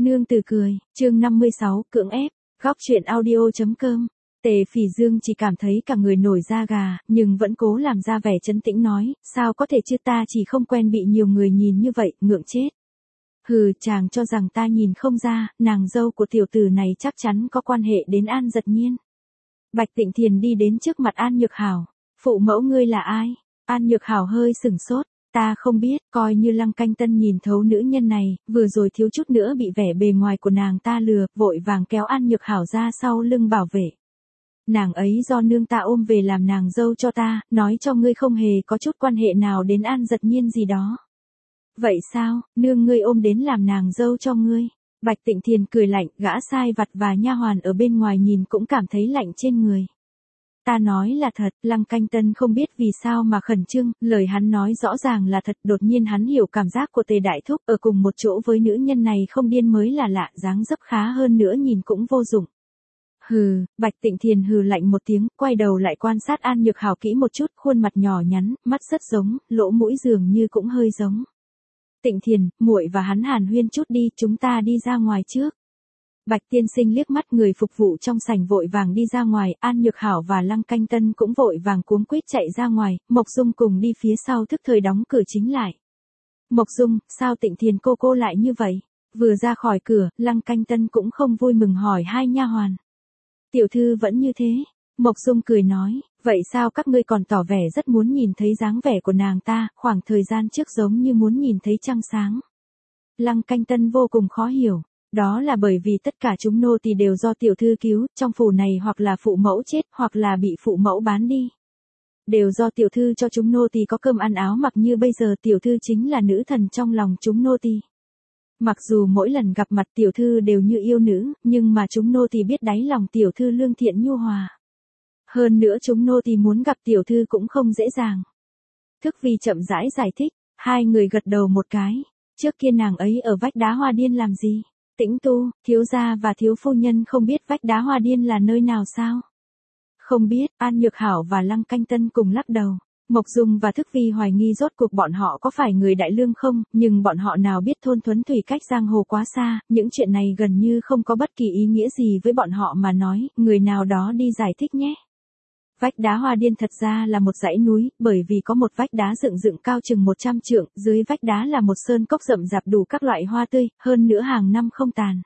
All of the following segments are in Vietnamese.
Nương tử cười, chương 56, cưỡng ép, góc chuyện audio.com. Tề Phỉ Dương chỉ cảm thấy cả người nổi da gà, nhưng vẫn cố làm ra vẻ trấn tĩnh nói, sao có thể chứ, ta chỉ không quen bị nhiều người nhìn như vậy, ngượng chết. Hừ, chàng cho rằng ta nhìn không ra, nàng dâu của tiểu tử này chắc chắn có quan hệ đến An Dật Nhiên. Bạch Tịnh Thiền đi đến trước mặt An Nhược Hảo, phụ mẫu ngươi là ai? An Nhược Hảo hơi sửng sốt. Ta không biết, coi như Lăng Canh Tân nhìn thấu nữ nhân này, vừa rồi thiếu chút nữa bị vẻ bề ngoài của nàng ta lừa, vội vàng kéo An Nhược Hảo ra sau lưng bảo vệ. Nàng ấy do nương ta ôm về làm nàng dâu cho ta, nói cho ngươi không hề có chút quan hệ nào đến An Dật Nhiên gì đó. Vậy sao, nương ngươi ôm đến làm nàng dâu cho ngươi? Bạch Tịnh Thiền cười lạnh, gã sai vặt và nha hoàn ở bên ngoài nhìn cũng cảm thấy lạnh trên người. Ta nói là thật, Lăng Canh Tân không biết vì sao mà khẩn trương, lời hắn nói rõ ràng là thật, đột nhiên hắn hiểu cảm giác của Tề Đại Thúc, ở cùng một chỗ với nữ nhân này không điên mới là lạ, dáng dấp khá hơn nữa nhìn cũng vô dụng. Hừ, Bạch Tịnh Thiền hừ lạnh một tiếng, quay đầu lại quan sát An Nhược Hảo kỹ một chút, khuôn mặt nhỏ nhắn, mắt rất giống, lỗ mũi dường như cũng hơi giống. Tịnh Thiền, muội và hắn hàn huyên chút đi, chúng ta đi ra ngoài trước. Bạch tiên sinh liếc mắt người phục vụ trong sảnh vội vàng đi ra ngoài, An Nhược Hảo và Lăng Canh Tân cũng vội vàng cuống quýt chạy ra ngoài, Mộc Dung cùng đi phía sau thức thời đóng cửa chính lại. Mộc Dung, sao Tịnh Thiền cô lại như vậy? Vừa ra khỏi cửa, Lăng Canh Tân cũng không vui mừng hỏi hai nha hoàn. Tiểu thư vẫn như thế. Mộc Dung cười nói, vậy sao các ngươi còn tỏ vẻ rất muốn nhìn thấy dáng vẻ của nàng ta, khoảng thời gian trước giống như muốn nhìn thấy trăng sáng. Lăng Canh Tân vô cùng khó hiểu. Đó là bởi vì tất cả chúng nô tỳ đều do tiểu thư cứu, trong phủ này hoặc là phụ mẫu chết, hoặc là bị phụ mẫu bán đi. Đều do tiểu thư cho chúng nô tỳ có cơm ăn áo mặc, như bây giờ tiểu thư chính là nữ thần trong lòng chúng nô tỳ. Mặc dù mỗi lần gặp mặt tiểu thư đều như yêu nữ, nhưng mà chúng nô tỳ biết đáy lòng tiểu thư lương thiện nhu hòa. Hơn nữa chúng nô tỳ muốn gặp tiểu thư cũng không dễ dàng. Thức Vi chậm rãi giải thích, hai người gật đầu một cái. Trước kia nàng ấy ở vách đá Hoa Điên làm gì? Tĩnh tu, thiếu gia và thiếu phu nhân không biết vách đá Hoa Điên là nơi nào sao? Không biết, An Nhược Hảo và Lăng Canh Tân cùng lắc đầu. Mộc Dung và Thức Vi hoài nghi rốt cuộc bọn họ có phải người đại lương không, nhưng bọn họ nào biết thôn thuấn thủy cách giang hồ quá xa, những chuyện này gần như không có bất kỳ ý nghĩa gì với bọn họ mà nói, người nào đó đi giải thích nhé. Vách đá Hoa Điên thật ra là một dãy núi, bởi vì có một vách đá dựng cao chừng 100 trượng, dưới vách đá là một sơn cốc rậm rạp đủ các loại hoa tươi, hơn nữa hàng năm không tàn.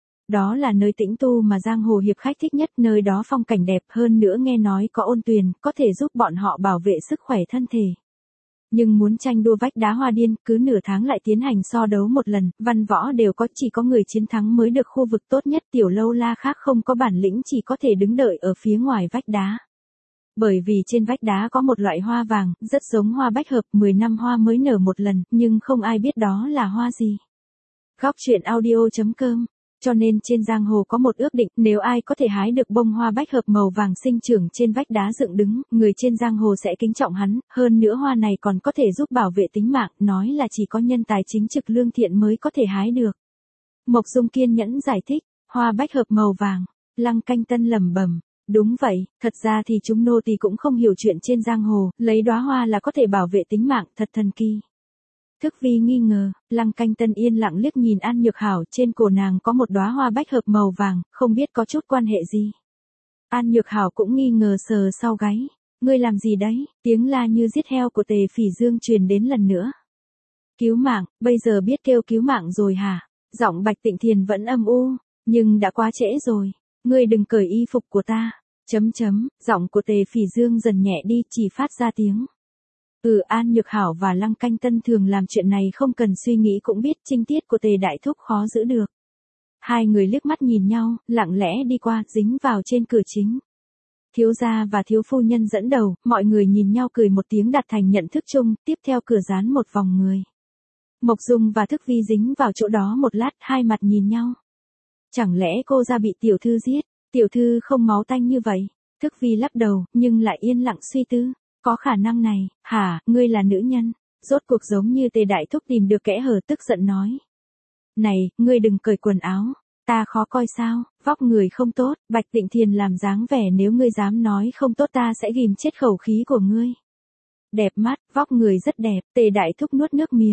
Đó là nơi tĩnh tu mà giang hồ hiệp khách thích nhất, nơi đó phong cảnh đẹp, hơn nữa nghe nói có ôn tuyền, có thể giúp bọn họ bảo vệ sức khỏe thân thể. Nhưng muốn tranh đua vách đá Hoa Điên, cứ nửa tháng lại tiến hành so đấu một lần, văn võ đều có, chỉ có người chiến thắng mới được khu vực tốt nhất, tiểu lâu la khác không có bản lĩnh chỉ có thể đứng đợi ở phía ngoài vách đá. Bởi vì trên vách đá có một loại hoa vàng, rất giống hoa bách hợp, 10 năm hoa mới nở một lần, nhưng không ai biết đó là hoa gì. Góc chuyện audio.com. Cho nên trên giang hồ có một ước định, nếu ai có thể hái được bông hoa bách hợp màu vàng sinh trưởng trên vách đá dựng đứng, người trên giang hồ sẽ kính trọng hắn, hơn nữa hoa này còn có thể giúp bảo vệ tính mạng, nói là chỉ có nhân tài chính trực lương thiện mới có thể hái được. Mộc Dung kiên nhẫn giải thích, hoa bách hợp màu vàng. Lăng Canh Tân lẩm bẩm. Đúng vậy, thật ra thì chúng nô tỳ cũng không hiểu chuyện trên giang hồ, lấy đóa hoa là có thể bảo vệ tính mạng, thật thần kỳ. Thức Vi nghi ngờ, Lăng Canh Tân yên lặng liếc nhìn An Nhược Hảo, trên cổ nàng có một đóa hoa bách hợp màu vàng, không biết có chút quan hệ gì. An Nhược Hảo cũng nghi ngờ sờ sau gáy, ngươi làm gì đấy? Tiếng la như giết heo của Tề Phỉ Dương truyền đến lần nữa. Cứu mạng, bây giờ biết kêu cứu mạng rồi hả? Giọng Bạch Tịnh Thiền vẫn âm u, nhưng đã quá trễ rồi. Ngươi đừng cởi y phục của ta. Giọng của Tề Phỉ Dương dần nhẹ đi, chỉ phát ra tiếng. An Nhược Hảo và Lăng Canh Tân thường làm chuyện này không cần suy nghĩ cũng biết trinh tiết của Tề Đại Thúc khó giữ được. Hai người liếc mắt nhìn nhau, lặng lẽ đi qua, dính vào trên cửa chính. Thiếu gia và thiếu phu nhân dẫn đầu, mọi người nhìn nhau cười một tiếng đạt thành nhận thức chung, tiếp theo cửa dán một vòng người. Mộc Dung và Thức Vi dính vào chỗ đó một lát, hai mặt nhìn nhau. Chẳng lẽ cô ra bị tiểu thư giết? Tiểu thư không máu tanh như vậy. Thức Vi lắc đầu, nhưng lại yên lặng suy tư. Có khả năng này, hả, ngươi là nữ nhân. Rốt cuộc giống như Tề Đại Thúc tìm được kẽ hở, tức giận nói. Này, ngươi đừng cởi quần áo. Ta khó coi sao, vóc người không tốt, Bạch Tịnh Thiền làm dáng vẻ nếu ngươi dám nói không tốt ta sẽ ghim chết khẩu khí của ngươi. Đẹp mắt, vóc người rất đẹp, Tề Đại Thúc nuốt nước miếng.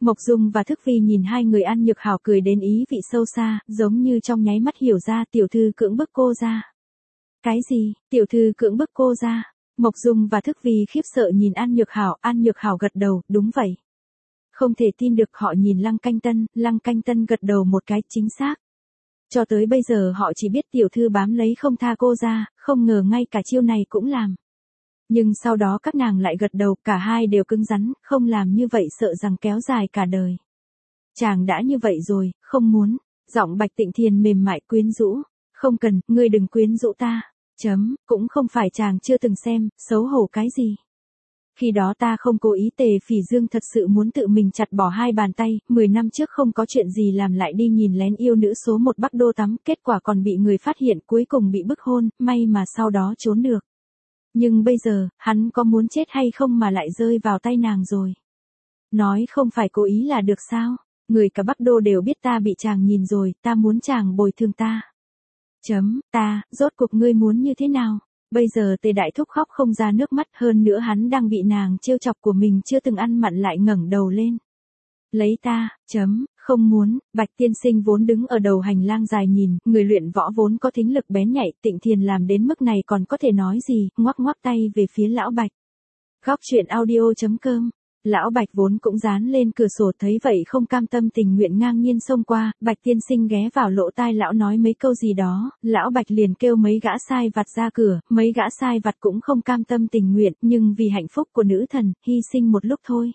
Mộc Dung và Thức Vi nhìn hai người An Nhược Hảo cười đến ý vị sâu xa, giống như trong nháy mắt hiểu ra tiểu thư cưỡng bức cô ra. Cái gì, tiểu thư cưỡng bức cô ra? Mộc Dung và Thức Vi khiếp sợ nhìn An Nhược Hảo gật đầu, đúng vậy. Không thể tin được họ nhìn Lăng Canh Tân gật đầu một cái chính xác. Cho tới bây giờ họ chỉ biết tiểu thư bám lấy không tha cô ra, không ngờ ngay cả chiêu này cũng làm. Nhưng sau đó các nàng lại gật đầu, cả hai đều cứng rắn, không làm như vậy sợ rằng kéo dài cả đời. Chàng đã như vậy rồi, không muốn. Giọng Bạch Tịnh Thiền mềm mại quyến rũ. Không cần, ngươi đừng quyến rũ ta. Cũng không phải chàng chưa từng xem, xấu hổ cái gì. Khi đó ta không cố ý, Tề Phỉ Dương thật sự muốn tự mình chặt bỏ hai bàn tay, 10 năm trước không có chuyện gì làm lại đi nhìn lén yêu nữ số 1 Bắc Đô tắm, kết quả còn bị người phát hiện, cuối cùng bị bức hôn, may mà sau đó trốn được. Nhưng bây giờ, hắn có muốn chết hay không mà lại rơi vào tay nàng rồi. Nói không phải cố ý là được sao? Người cả Bắc Đô đều biết ta bị chàng nhìn rồi, ta muốn chàng bồi thường ta. Rốt cuộc ngươi muốn như thế nào? Bây giờ Tề Đại Thúc khóc không ra nước mắt, hơn nữa hắn đang bị nàng trêu chọc của mình chưa từng ăn mặn lại ngẩng đầu lên. Lấy ta, không muốn. Bạch tiên sinh vốn đứng ở đầu hành lang dài nhìn, người luyện võ vốn có thính lực bén nhạy, Tịnh Thiền làm đến mức này còn có thể nói gì, ngoắc ngoắc tay về phía lão Bạch. Góc truyện audio.com. Lão Bạch vốn cũng dán lên cửa sổ, thấy vậy không cam tâm tình nguyện ngang nhiên xông qua, Bạch tiên sinh ghé vào lỗ tai lão nói mấy câu gì đó, lão Bạch liền kêu mấy gã sai vặt ra cửa, mấy gã sai vặt cũng không cam tâm tình nguyện, nhưng vì hạnh phúc của nữ thần, hy sinh một lúc thôi.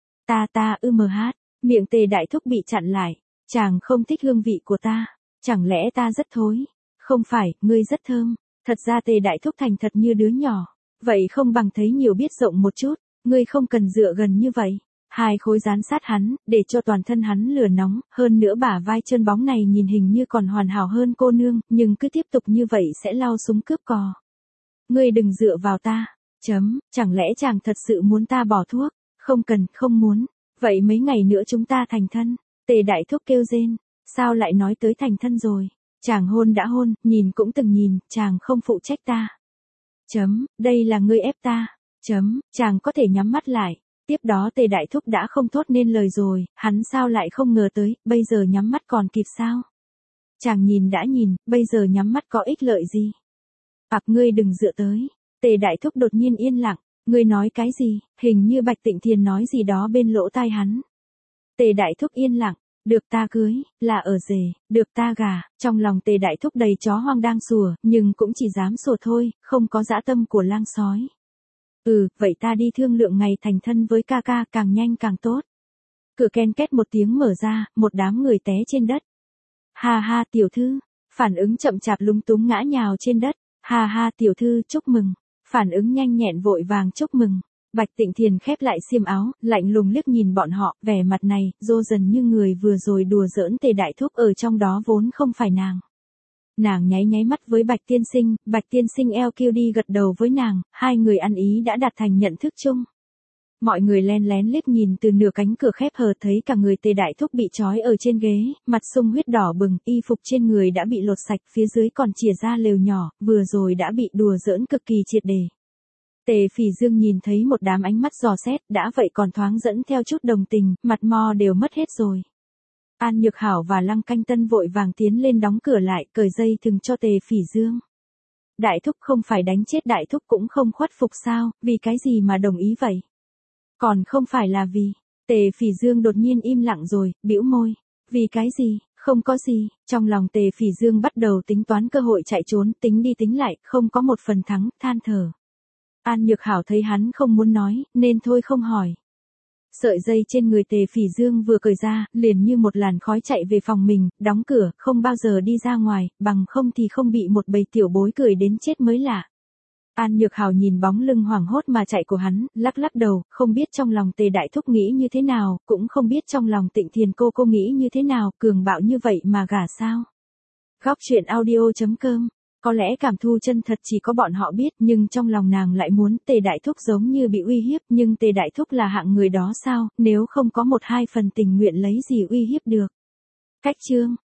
Miệng Tề Đại Thúc bị chặn lại, chàng không thích hương vị của ta, chẳng lẽ ta rất thối? Không phải, ngươi rất thơm. Thật ra Tề Đại Thúc thành thật như đứa nhỏ, vậy không bằng thấy nhiều biết rộng một chút. Ngươi không cần dựa gần như vậy. Hai khối dán sát hắn, để cho toàn thân hắn lửa nóng, hơn nữa bả vai chân bóng này nhìn hình như còn hoàn hảo hơn cô nương, nhưng cứ tiếp tục như vậy sẽ lao súng cướp cò. Ngươi đừng dựa vào ta. Chẳng lẽ chàng thật sự muốn ta bỏ thuốc? Không cần, không muốn. Vậy mấy ngày nữa chúng ta thành thân. Tề Đại Thúc kêu rên. Sao lại nói tới thành thân rồi? Chàng hôn đã hôn, nhìn cũng từng nhìn, chàng không phụ trách ta. Đây là ngươi ép ta. Chàng có thể nhắm mắt lại. Tiếp đó Tề Đại Thúc đã không thốt nên lời rồi, hắn sao lại không ngờ tới, bây giờ nhắm mắt còn kịp sao? Chàng nhìn đã nhìn, bây giờ nhắm mắt có ích lợi gì? Ngươi đừng dựa tới. Tề Đại Thúc đột nhiên yên lặng, ngươi nói cái gì? Hình như Bạch Tịnh Thiền nói gì đó bên lỗ tai hắn. Tề Đại Thúc yên lặng, được ta cưới, là ở rể, được ta gả. Trong lòng Tề Đại Thúc đầy chó hoang đang sủa, nhưng cũng chỉ dám sủa thôi, không có dã tâm của lang sói. Vậy ta đi thương lượng ngày thành thân với ca ca, càng nhanh càng tốt. Cửa ken két một tiếng mở ra, một đám người té trên đất. Ha tiểu thư, phản ứng chậm chạp lúng túng ngã nhào trên đất. Ha tiểu thư, chúc mừng. Phản ứng nhanh nhẹn vội vàng chúc mừng. Bạch Tịnh Thiền khép lại xiêm áo, lạnh lùng liếc nhìn bọn họ, vẻ mặt này, dô dần như người vừa rồi đùa giỡn Tề Đại Thúc ở trong đó vốn không phải nàng. Nàng nháy mắt với Bạch tiên sinh eo kêu đi gật đầu với nàng, hai người ăn ý đã đạt thành nhận thức chung. Mọi người len lén liếc nhìn từ nửa cánh cửa khép hờ thấy cả người Tề Đại Thúc bị trói ở trên ghế, mặt sung huyết đỏ bừng, y phục trên người đã bị lột sạch, phía dưới còn chìa ra lều nhỏ, vừa rồi đã bị đùa giỡn cực kỳ triệt để. Tề Phỉ Dương nhìn thấy một đám ánh mắt dò xét, đã vậy còn thoáng dẫn theo chút đồng tình, mặt mo đều mất hết rồi. An Nhược Hảo và Lăng Canh Tân vội vàng tiến lên đóng cửa lại, cởi dây thừng cho Tề Phỉ Dương. Đại Thúc không phải đánh chết Đại Thúc cũng không khuất phục sao, vì cái gì mà đồng ý vậy? Còn không phải là vì, Tề Phỉ Dương đột nhiên im lặng rồi, bĩu môi. Vì cái gì, không có gì, trong lòng Tề Phỉ Dương bắt đầu tính toán cơ hội chạy trốn, tính đi tính lại, không có một phần thắng, than thở. An Nhược Hảo thấy hắn không muốn nói, nên thôi không hỏi. Sợi dây trên người Tề Phỉ Dương vừa cởi ra, liền như một làn khói chạy về phòng mình, đóng cửa, không bao giờ đi ra ngoài, bằng không thì không bị một bầy tiểu bối cười đến chết mới lạ. An Nhược Hảo nhìn bóng lưng hoảng hốt mà chạy của hắn, lắc lắc đầu, không biết trong lòng Tề Đại Thúc nghĩ như thế nào, cũng không biết trong lòng Tịnh Thiền cô nghĩ như thế nào, cường bạo như vậy mà gả sao. Góc truyện audio.com. Có lẽ cảm thu chân thật chỉ có bọn họ biết, nhưng trong lòng nàng lại muốn Tề Đại Thúc giống như bị uy hiếp, nhưng Tề Đại Thúc là hạng người đó sao, nếu không có một hai phần tình nguyện lấy gì uy hiếp được. Cách chương.